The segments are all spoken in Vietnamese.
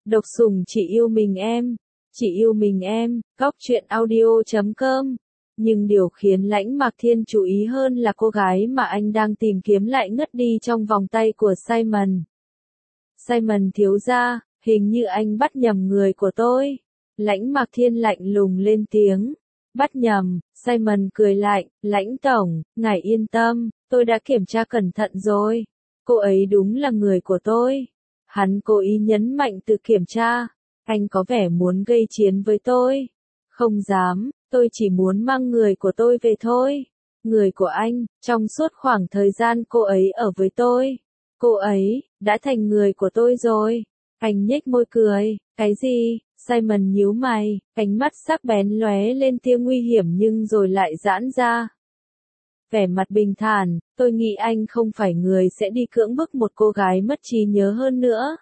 Độc sủng chỉ yêu mình em. Chỉ yêu mình em. Góc truyện audio.com. Nhưng điều khiến Lãnh Mạc Thiên chú ý hơn là cô gái mà anh đang tìm kiếm lại ngất đi trong vòng tay của Simon. Simon thiếu gia, hình như anh bắt nhầm người của tôi. Lãnh Mạc Thiên lạnh lùng lên tiếng. Bắt nhầm, Simon cười lạnh, Lãnh tổng, ngài yên tâm, tôi đã kiểm tra cẩn thận rồi. Cô ấy đúng là người của tôi. Hắn cố ý nhấn mạnh từ kiểm tra. Anh có vẻ muốn gây chiến với tôi. Không dám, tôi chỉ muốn mang người của tôi về thôi. Người của anh, trong suốt khoảng thời gian cô ấy ở với tôi. Cô ấy, đã thành người của tôi rồi. Anh nhếch môi cười, cái gì? Simon nhíu mày, ánh mắt sắc bén lóe lên tia nguy hiểm nhưng rồi lại giãn ra. Vẻ mặt bình thản, tôi nghĩ anh không phải người sẽ đi cưỡng bức một cô gái mất trí nhớ hơn nữa.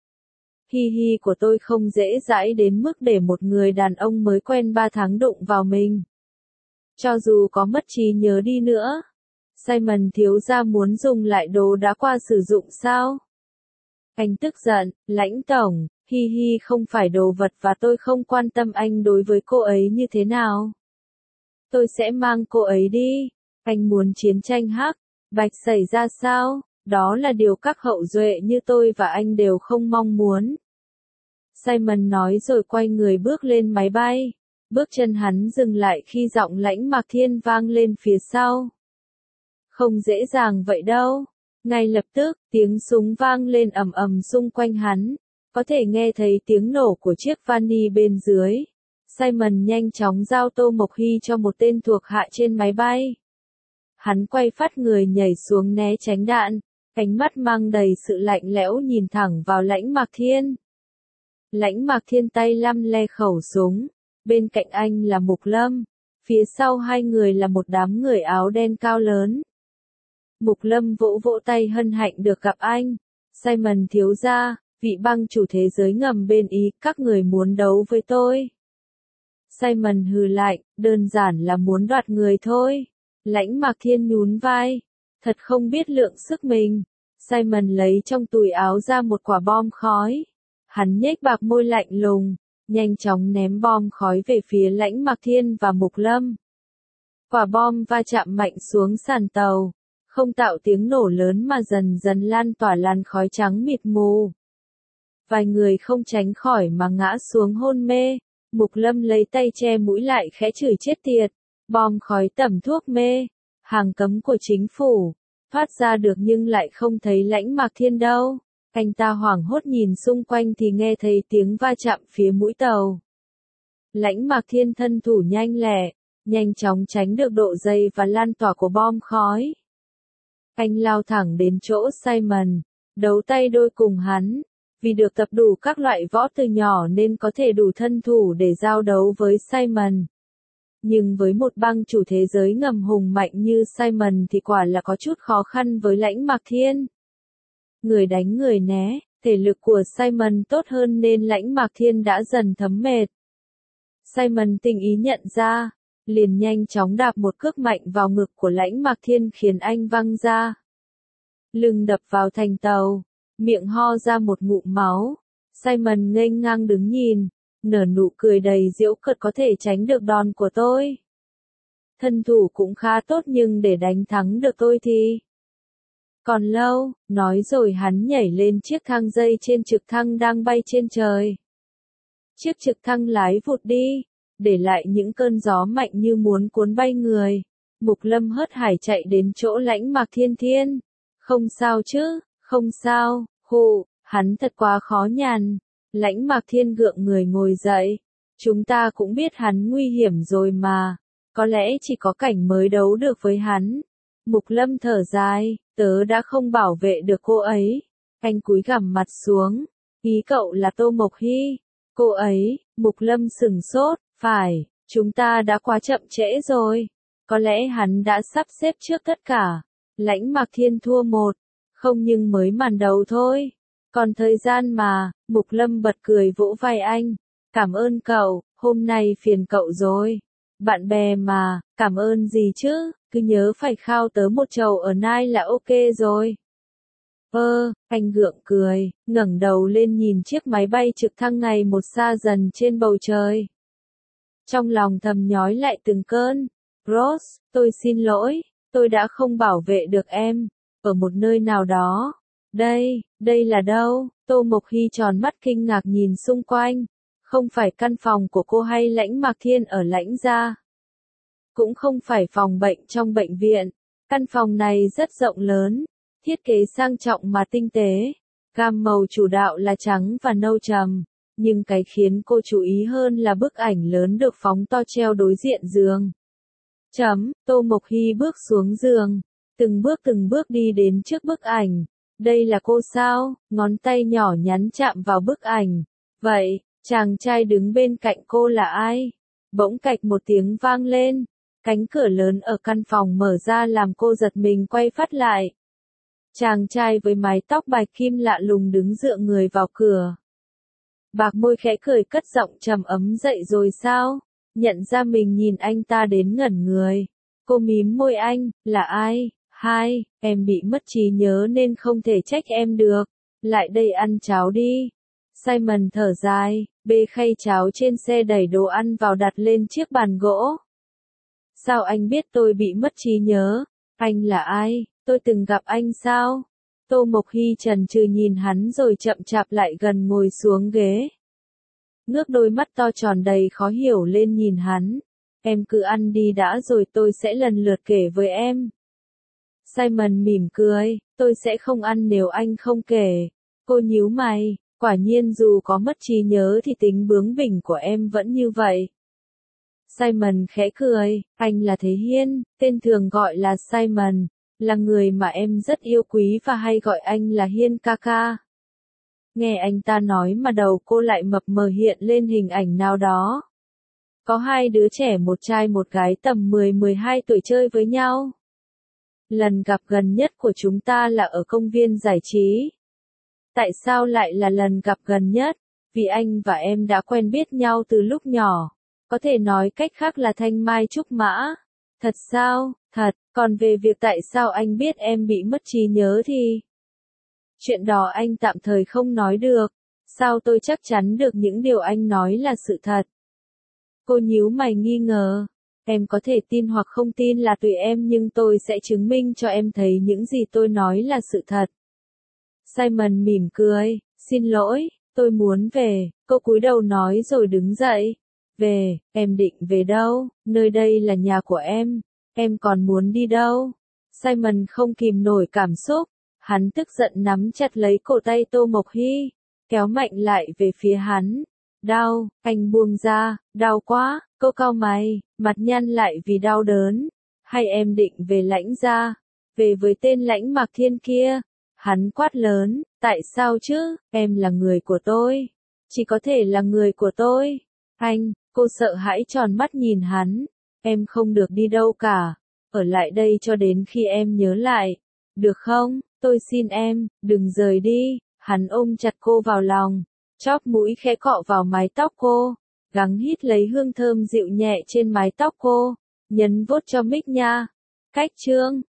Hi hi của tôi không dễ dãi đến mức để một người đàn ông mới quen 3 tháng đụng vào mình. Cho dù có mất trí nhớ đi nữa. Simon thiếu gia muốn dùng lại đồ đã qua sử dụng sao? Anh tức giận, Lãnh tổng, hi hi không phải đồ vật và tôi không quan tâm anh đối với cô ấy như thế nào. Tôi sẽ mang cô ấy đi. Anh muốn chiến tranh hắc, bạch xảy ra sao? Đó là điều các hậu duệ như tôi và anh đều không mong muốn. Simon nói rồi quay người bước lên máy bay. Bước chân hắn dừng lại khi giọng Lãnh Mạc Thiên vang lên phía sau. Không dễ dàng vậy đâu. Ngay lập tức, tiếng súng vang lên ầm ầm xung quanh hắn. Có thể nghe thấy tiếng nổ của chiếc vani bên dưới. Simon nhanh chóng giao Tô Mộc Hy cho một tên thuộc hạ trên máy bay. Hắn quay phát người nhảy xuống né tránh đạn. Ánh mắt mang đầy sự lạnh lẽo nhìn thẳng vào Lãnh Mạc Thiên. Lãnh Mạc Thiên tay lăm le khẩu súng. Bên cạnh anh là Mục Lâm. Phía sau hai người là một đám người áo đen cao lớn. Mục Lâm vỗ vỗ tay hân hạnh được gặp anh. Simon thiếu gia, vị băng chủ thế giới ngầm bên Ý, các người muốn đấu với tôi. Simon hừ lạnh, đơn giản là muốn đoạt người thôi. Lãnh Mạc Thiên nhún vai. Thật không biết lượng sức mình. Simon lấy trong túi áo ra một quả bom khói. Hắn nhếch bạc môi lạnh lùng, nhanh chóng ném bom khói về phía Lãnh Mạc Thiên và Mục Lâm. Quả bom va chạm mạnh xuống sàn tàu, không tạo tiếng nổ lớn mà dần dần lan tỏa làn khói trắng mịt mù. Vài người không tránh khỏi mà ngã xuống hôn mê. Mục Lâm lấy tay che mũi lại khẽ chửi chết tiệt. Bom khói tẩm thuốc mê, hàng cấm của chính phủ, thoát ra được nhưng lại không thấy Lãnh Mạc Thiên đâu. Anh ta hoảng hốt nhìn xung quanh thì nghe thấy tiếng va chạm phía mũi tàu. Lãnh Mạc Thiên thân thủ nhanh lẹ, nhanh chóng tránh được độ dày và lan tỏa của bom khói. Anh lao thẳng đến chỗ Simon, đấu tay đôi cùng hắn. Vì được tập đủ các loại võ từ nhỏ nên có thể đủ thân thủ để giao đấu với Simon. Nhưng với một băng chủ thế giới ngầm hùng mạnh như Simon thì quả là có chút khó khăn với Lãnh Mạc Thiên. Người đánh người né, thể lực của Simon tốt hơn nên Lãnh Mạc Thiên đã dần thấm mệt. Simon tinh ý nhận ra, liền nhanh chóng đạp một cước mạnh vào ngực của Lãnh Mạc Thiên khiến anh văng ra. Lưng đập vào thành tàu, miệng ho ra một ngụm máu. Simon nghênh ngang đứng nhìn, nở nụ cười đầy giễu cợt, có thể tránh được đòn của tôi. Thân thủ cũng khá tốt nhưng để đánh thắng được tôi thì còn lâu, nói rồi hắn nhảy lên chiếc thang dây trên trực thăng đang bay trên trời. Chiếc trực thăng lái vụt đi, để lại những cơn gió mạnh như muốn cuốn bay người. Mục Lâm hớt hải chạy đến chỗ Lãnh Mạc Thiên. Không sao chứ, không sao, hù, hắn thật quá khó nhằn. Lãnh Mạc Thiên gượng người ngồi dậy. Chúng ta cũng biết hắn nguy hiểm rồi mà. Có lẽ chỉ có cảnh mới đấu được với hắn. Mục Lâm thở dài, tớ đã không bảo vệ được cô ấy. Anh cúi gằm mặt xuống. Ý cậu là Tô Mộc Hy. Cô ấy, Mục Lâm sửng sốt, phải, chúng ta đã quá chậm trễ rồi. Có lẽ hắn đã sắp xếp trước tất cả. Lãnh Mạc Thiên thua 1-0 nhưng mới màn đầu thôi. Còn thời gian mà, Mục Lâm bật cười vỗ vai anh. Cảm ơn cậu, hôm nay phiền cậu rồi. Bạn bè mà, cảm ơn gì chứ, cứ nhớ phải khao tớ một chầu ở Nai là ok rồi. Anh gượng cười, ngẩng đầu lên nhìn chiếc máy bay trực thăng ngày một xa dần trên bầu trời. Trong lòng thầm nhói lại từng cơn. Rose, tôi xin lỗi, tôi đã không bảo vệ được em. Ở một nơi nào đó. Đây là đâu? Tô Mộc Hy tròn mắt kinh ngạc nhìn xung quanh. Không phải căn phòng của cô hay Lãnh Mạc Thiên ở Lãnh gia. Cũng không phải phòng bệnh trong bệnh viện. Căn phòng này rất rộng lớn, thiết kế sang trọng mà tinh tế. Gam màu chủ đạo là trắng và nâu trầm. Nhưng cái khiến cô chú ý hơn là bức ảnh lớn được phóng to treo đối diện giường. Tô Mộc Hy bước xuống giường, từng bước đi đến trước bức ảnh. Đây là cô sao? Ngón tay nhỏ nhắn chạm vào bức ảnh. Vậy, chàng trai đứng bên cạnh cô là ai? Bỗng cạch một tiếng vang lên. Cánh cửa lớn ở căn phòng mở ra làm cô giật mình quay phát lại. Chàng trai với mái tóc bạch kim lạ lùng đứng dựa người vào cửa. Bạc môi khẽ cười cất giọng trầm ấm dậy rồi sao? Nhận ra mình nhìn anh ta đến ngẩn người. Cô mím môi anh, là ai? Hai, em bị mất trí nhớ nên không thể trách em được. Lại đây ăn cháo đi. Simon thở dài, bê khay cháo trên xe đẩy đồ ăn vào đặt lên chiếc bàn gỗ. Sao anh biết tôi bị mất trí nhớ? Anh là ai? Tôi từng gặp anh sao? Tô Mộc Hy chần chừ nhìn hắn rồi chậm chạp lại gần ngồi xuống ghế. Ngước đôi mắt to tròn đầy khó hiểu lên nhìn hắn. Em cứ ăn đi đã rồi tôi sẽ lần lượt kể với em. Simon mỉm cười, tôi sẽ không ăn nếu anh không kể. Cô nhíu mày, quả nhiên dù có mất trí nhớ thì tính bướng bỉnh của em vẫn như vậy. Simon khẽ cười, anh là Thế Hiên, tên thường gọi là Simon, là người mà em rất yêu quý và hay gọi anh là Hiên ca ca. Nghe anh ta nói mà đầu cô lại mập mờ hiện lên hình ảnh nào đó. Có hai đứa trẻ một trai một gái tầm 10-12 tuổi chơi với nhau. Lần gặp gần nhất của chúng ta là ở công viên giải trí. Tại sao lại là lần gặp gần nhất? Vì anh và em đã quen biết nhau từ lúc nhỏ. Có thể nói cách khác là thanh mai trúc mã. Thật sao? Thật, còn về việc tại sao anh biết em bị mất trí nhớ thì... Chuyện đó anh tạm thời không nói được. Sao tôi chắc chắn được những điều anh nói là sự thật? Cô nhíu mày nghi ngờ. Em có thể tin hoặc không tin là tùy em nhưng tôi sẽ chứng minh cho em thấy những gì tôi nói là sự thật. Simon mỉm cười, xin lỗi, tôi muốn về, cô cúi đầu nói rồi đứng dậy. Về, em định về đâu? Nơi đây là nhà của em còn muốn đi đâu? Simon không kìm nổi cảm xúc, hắn tức giận nắm chặt lấy cổ tay Tô Mộc Hy, kéo mạnh lại về phía hắn. Đau, anh buông ra, đau quá, cô cau mày, mặt nhăn lại vì đau đớn. Hay em định về Lãnh gia, về với tên Lãnh Mạc Thiên kia? Hắn quát lớn, tại sao chứ, em là người của tôi, chỉ có thể là người của tôi. Anh, cô sợ hãi tròn mắt nhìn hắn, em không được đi đâu cả, ở lại đây cho đến khi em nhớ lại, được không, tôi xin em, đừng rời đi. Hắn ôm chặt cô vào lòng, chóp mũi khẽ cọ vào mái tóc cô, gắng hít lấy hương thơm dịu nhẹ trên mái tóc cô, nhấn vuốt cho mic nha. Cách chương